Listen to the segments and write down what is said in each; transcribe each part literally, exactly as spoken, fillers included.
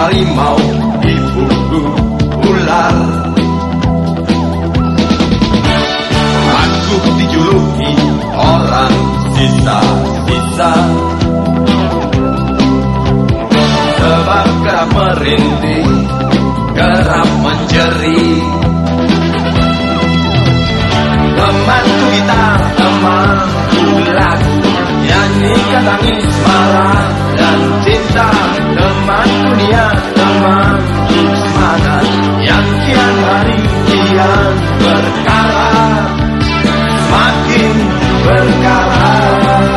harimau diburu ular. Aku dijuluki orang sisa-sisa, sebab kerap merintih, kerap menjerit. Temanku gitar, temanku lagu, nyanyikan tangis, marah dan cinta. Temanku niat, temanku semangat, yang kian hari kian berkarat, semakin berkarat.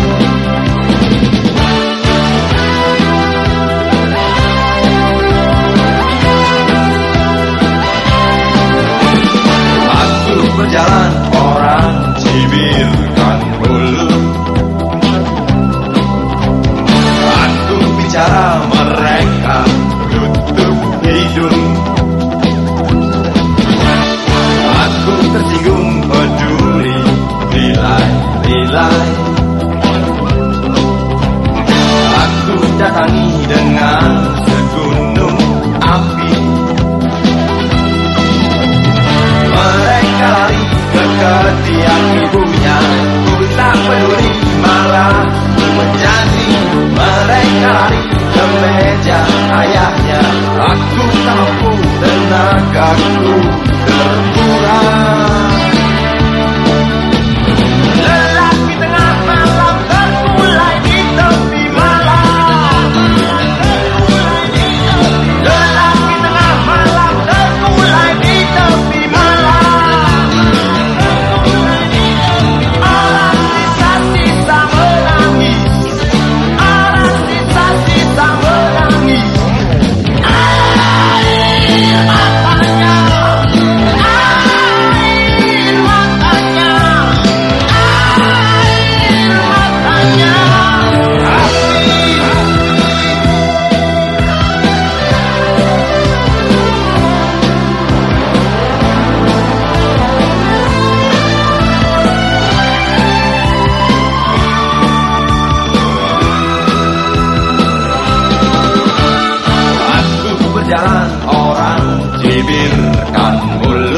Aku berjalan, orang cibirkan mulut. Aku bicara, mereka tutup hidung. Aku tersinggung, peduli, rilai-rilai. Aku datangi dengan segunung api. Mereka lari ke ketiak ibunya, ku tak peduli, marah menjadi. Mereka lari ke meja ayahnya, aku tak mampu, tenagaku terkuras. Lelaki tengah malam terkulai di tepi malam. Lelaki tengah malam terkulai di tepi malam. Orang sisa-sisa menangis, orang sisa-sisa menangis. Air matanya, air matanya, air matanya. Aku berjalan, orang cibirkan mulut.